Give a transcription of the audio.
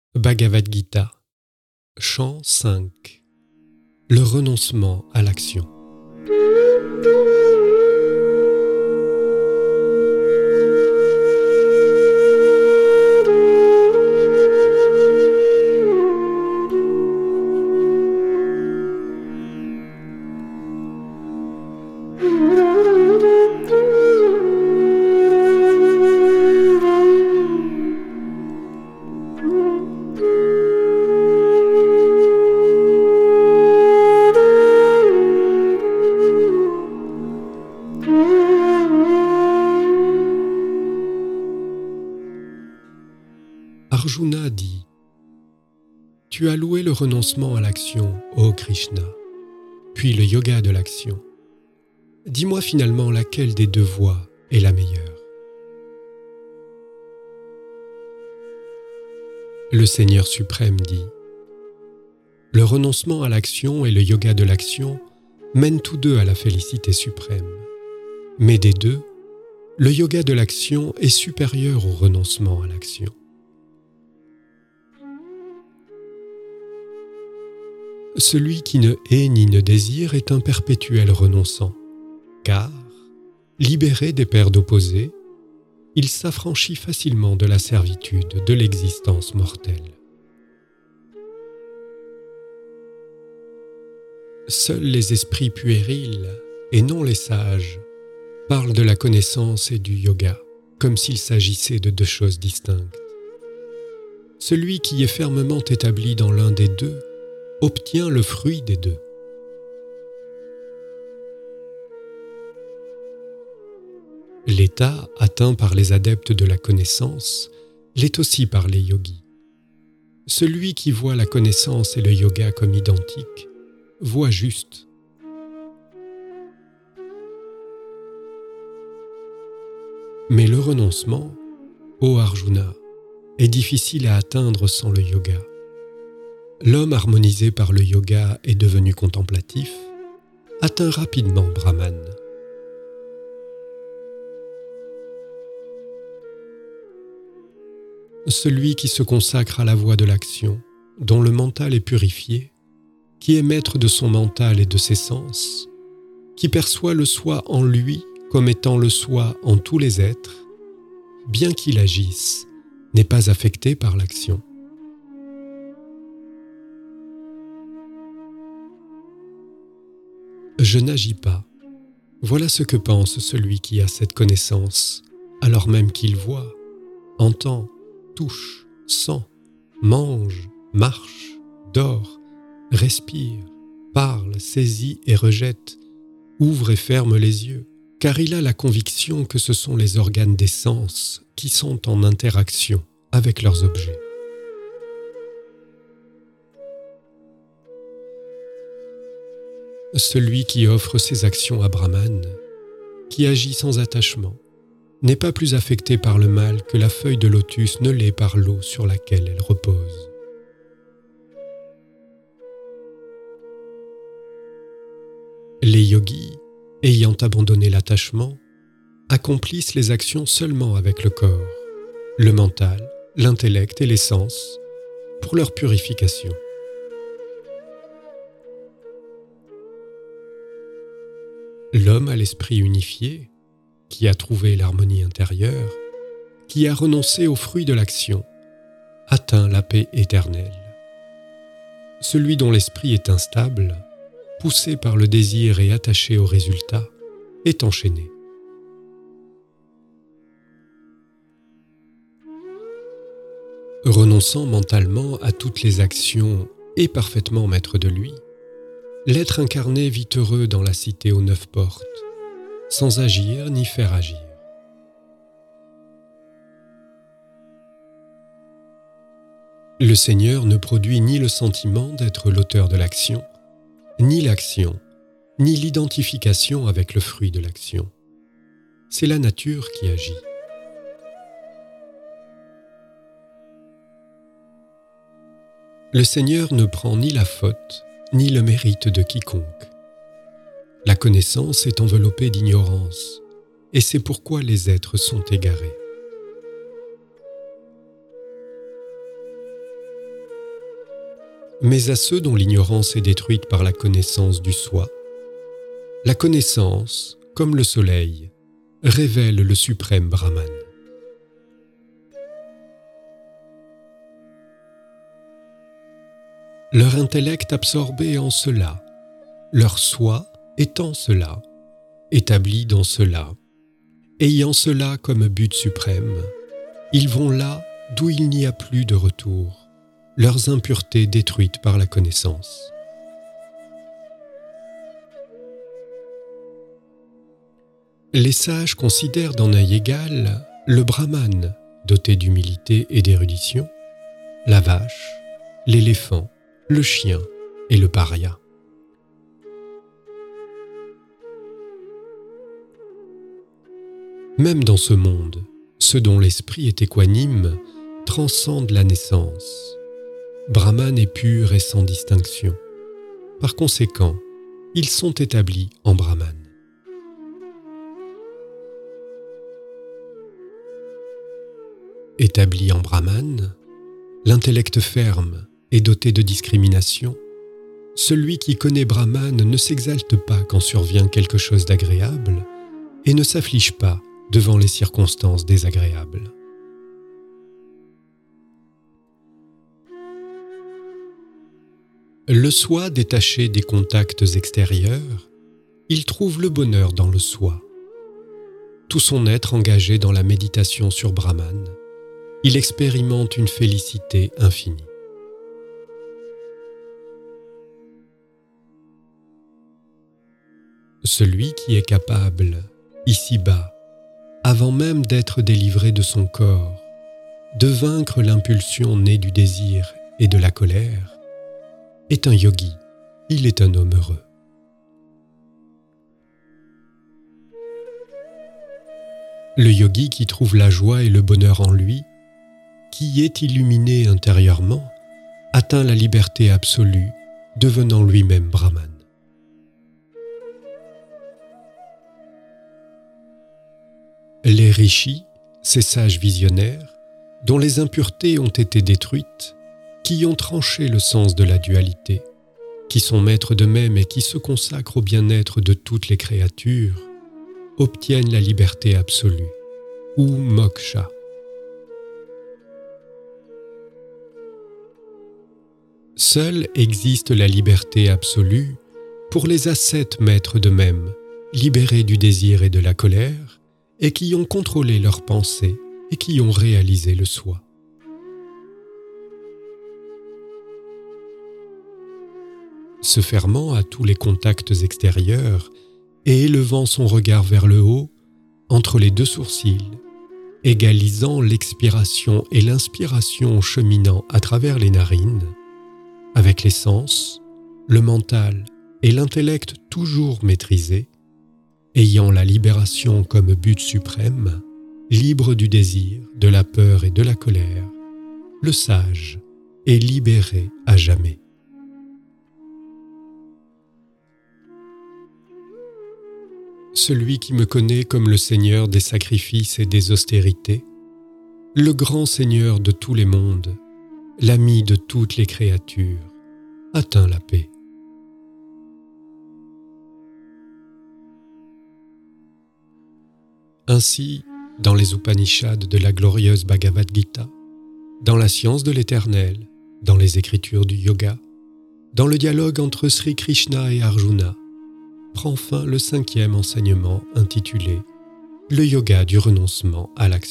Bhagavad Gita, chant 5. Le renoncement à l'action. Arjuna dit : « Tu as loué le renoncement à l'action, ô Krishna, puis le yoga de l'action. Dis-moi finalement laquelle des deux voies est la meilleure. » Le Seigneur suprême dit : « Le renoncement à l'action et le yoga de l'action mènent tous deux à la félicité suprême. Mais des deux, le yoga de l'action est supérieur au renoncement à l'action. Celui qui ne hait ni ne désire est un perpétuel renonçant, car, libéré des paires d'opposés, il s'affranchit facilement de la servitude de l'existence mortelle. Seuls les esprits puérils, et non les sages, parlent de la connaissance et du yoga, comme s'il s'agissait de deux choses distinctes. Celui qui est fermement établi dans l'un des deux obtient le fruit des deux. L'état atteint par les adeptes de la connaissance l'est aussi par les yogis. Celui qui voit la connaissance et le yoga comme identiques voit juste. Mais le renoncement, ô Arjuna, est difficile à atteindre sans le yoga. L'homme harmonisé par le yoga et devenu contemplatif atteint rapidement Brahman. Celui qui se consacre à la voie de l'action, dont le mental est purifié, qui est maître de son mental et de ses sens, qui perçoit le soi en lui comme étant le soi en tous les êtres, bien qu'il agisse, n'est pas affecté par l'action. Je n'agis pas. Voilà ce que pense celui qui a cette connaissance, alors même qu'il voit, entend, touche, sent, mange, marche, dort, respire, parle, saisit et rejette, ouvre et ferme les yeux, car il a la conviction que ce sont les organes des sens qui sont en interaction avec leurs objets. Celui qui offre ses actions à Brahman, qui agit sans attachement, n'est pas plus affecté par le mal que la feuille de lotus ne l'est par l'eau sur laquelle elle repose. Les yogis, ayant abandonné l'attachement, accomplissent les actions seulement avec le corps, le mental, l'intellect et les sens pour leur purification. L'homme à l'esprit unifié, qui a trouvé l'harmonie intérieure, qui a renoncé au fruit de l'action, atteint la paix éternelle. Celui dont l'esprit est instable, poussé par le désir et attaché au résultat, est enchaîné. Renonçant mentalement à toutes les actions et parfaitement maître de lui, l'être incarné vit heureux dans la cité aux 9 portes, sans agir ni faire agir. Le Seigneur ne produit ni le sentiment d'être l'auteur de l'action, ni l'action, ni l'identification avec le fruit de l'action. C'est la nature qui agit. Le Seigneur ne prend ni la faute, ni le mérite de quiconque. La connaissance est enveloppée d'ignorance, et c'est pourquoi les êtres sont égarés. mais à ceux dont l'ignorance est détruite par la connaissance du soi. La connaissance, comme le soleil, révèle le suprême Brahman. Leur intellect absorbé en cela, leur soi étant cela, établi dans cela, ayant cela comme but suprême, ils vont là d'où il n'y a plus de retour, leurs impuretés détruites par la connaissance. Les sages considèrent d'un œil égal le Brahman, doté d'humilité et d'érudition, la vache, l'éléphant, le chien et le paria. Même dans ce monde, ceux dont l'esprit est équanime transcendent la naissance. Brahman est pur et sans distinction. Par conséquent, ils sont établis en Brahman. Établi en Brahman, l'intellect ferme et doté de discrimination, celui qui connaît Brahman ne s'exalte pas quand survient quelque chose d'agréable et ne s'afflige pas devant les circonstances désagréables. Le soi détaché des contacts extérieurs, il trouve le bonheur dans le soi. Tout son être engagé dans la méditation sur Brahman, il expérimente une félicité infinie. Celui qui est capable, ici-bas, avant même d'être délivré de son corps, de vaincre l'impulsion née du désir et de la colère, est un yogi, il est un homme heureux. Le yogi qui trouve la joie et le bonheur en lui, qui est illuminé intérieurement, atteint la liberté absolue, devenant lui-même Brahman. Les rishis, ces sages visionnaires, dont les impuretés ont été détruites, qui ont tranché le sens de la dualité, qui sont maîtres d'eux-mêmes et qui se consacrent au bien-être de toutes les créatures, obtiennent la liberté absolue, ou moksha. Seule existe la liberté absolue pour les ascètes maîtres d'eux-mêmes, libérés du désir et de la colère, et qui ont contrôlé leurs pensées et qui ont réalisé le soi. Se fermant à tous les contacts extérieurs et élevant son regard vers le haut, entre les deux sourcils, égalisant l'expiration et l'inspiration cheminant à travers les narines, avec les sens, le mental et l'intellect toujours maîtrisés, ayant la libération comme but suprême, libre du désir, de la peur et de la colère, le sage est libéré à jamais. Celui qui me connaît comme le Seigneur des sacrifices et des austérités, le grand Seigneur de tous les mondes, l'ami de toutes les créatures, atteint la paix. Ainsi, dans les Upanishads de la glorieuse Bhagavad Gita, dans la science de l'éternel, dans les écritures du yoga, dans le dialogue entre Sri Krishna et Arjuna, prend fin le 5e enseignement intitulé « Le yoga du renoncement à l'action ».